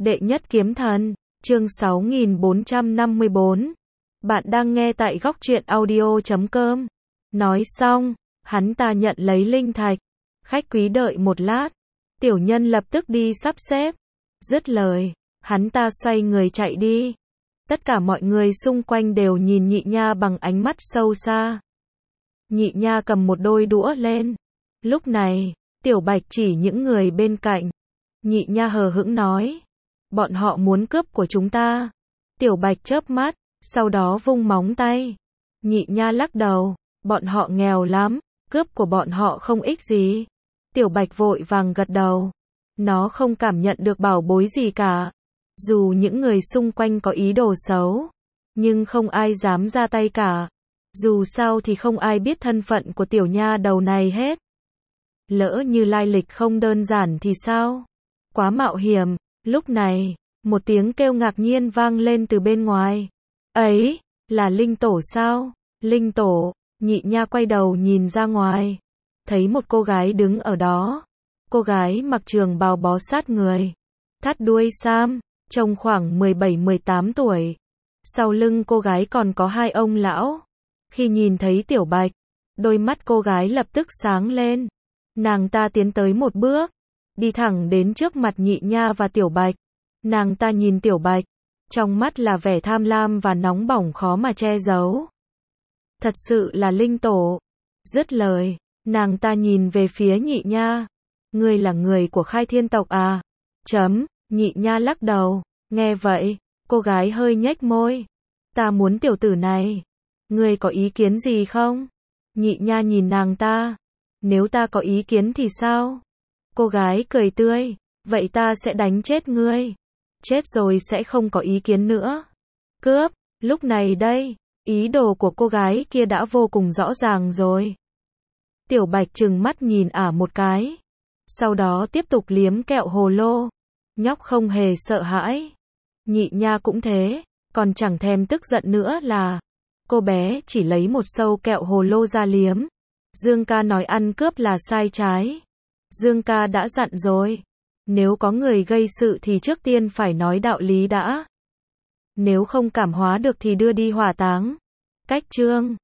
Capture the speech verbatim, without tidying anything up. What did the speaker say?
Đệ nhất kiếm thần, chương sáu nghìn bốn trăm năm mươi bốn. Bạn đang nghe tại góc truyện audio chấm com. Nói xong, hắn ta nhận lấy linh thạch. Khách quý đợi một lát. Tiểu nhân lập tức đi sắp xếp. Dứt lời, hắn ta xoay người chạy đi. Tất cả mọi người xung quanh đều nhìn nhị nha bằng ánh mắt sâu xa. Nhị nha cầm một đôi đũa lên. Lúc này, Tiểu Bạch chỉ những người bên cạnh. Nhị nha hờ hững nói. Bọn họ muốn cướp của chúng ta. Tiểu Bạch chớp mắt, sau đó vung móng tay. Nhị nha lắc đầu. Bọn họ nghèo lắm, cướp của bọn họ không ích gì. Tiểu Bạch vội vàng gật đầu. Nó không cảm nhận được bảo bối gì cả. Dù những người xung quanh có ý đồ xấu, nhưng không ai dám ra tay cả. Dù sao thì không ai biết thân phận của tiểu nha đầu này hết. Lỡ như lai lịch không đơn giản thì sao? Quá mạo hiểm. Lúc này, một tiếng kêu ngạc nhiên vang lên từ bên ngoài. Ấy, là Linh Tổ sao? Linh Tổ, nhị nha quay đầu nhìn ra ngoài. Thấy một cô gái đứng ở đó. Cô gái mặc trường bào bó sát người. Thắt đuôi sam, trông khoảng mười bảy mười tám tuổi. Sau lưng cô gái còn có hai ông lão. Khi nhìn thấy Tiểu Bạch, đôi mắt cô gái lập tức sáng lên. Nàng ta tiến tới một bước, đi thẳng đến trước mặt nhị nha và Tiểu Bạch. Nàng ta nhìn Tiểu Bạch, trong mắt là vẻ tham lam và nóng bỏng khó mà che giấu. Thật sự là Linh Tổ. Dứt lời, nàng ta nhìn về phía nhị nha. Ngươi là người của Khai Thiên tộc à? Chấm, nhị nha lắc đầu. Nghe vậy, cô gái hơi nhếch môi. Ta muốn tiểu tử này. Ngươi có ý kiến gì không? Nhị nha nhìn nàng ta. Nếu ta có ý kiến thì sao? Cô gái cười tươi. Vậy ta sẽ đánh chết ngươi. Chết rồi sẽ không có ý kiến nữa. Cướp, lúc này đây, ý đồ của cô gái kia đã vô cùng rõ ràng rồi. Tiểu Bạch trừng mắt nhìn ả một cái. Sau đó tiếp tục liếm kẹo hồ lô. Nhóc không hề sợ hãi. Nhị nha cũng thế, còn chẳng thèm tức giận nữa là cô bé chỉ lấy một sâu kẹo hồ lô ra liếm. Dương ca nói ăn cướp là sai trái. Dương ca đã dặn rồi. Nếu có người gây sự thì trước tiên phải nói đạo lý đã. Nếu không cảm hóa được thì đưa đi hỏa táng. Cách chương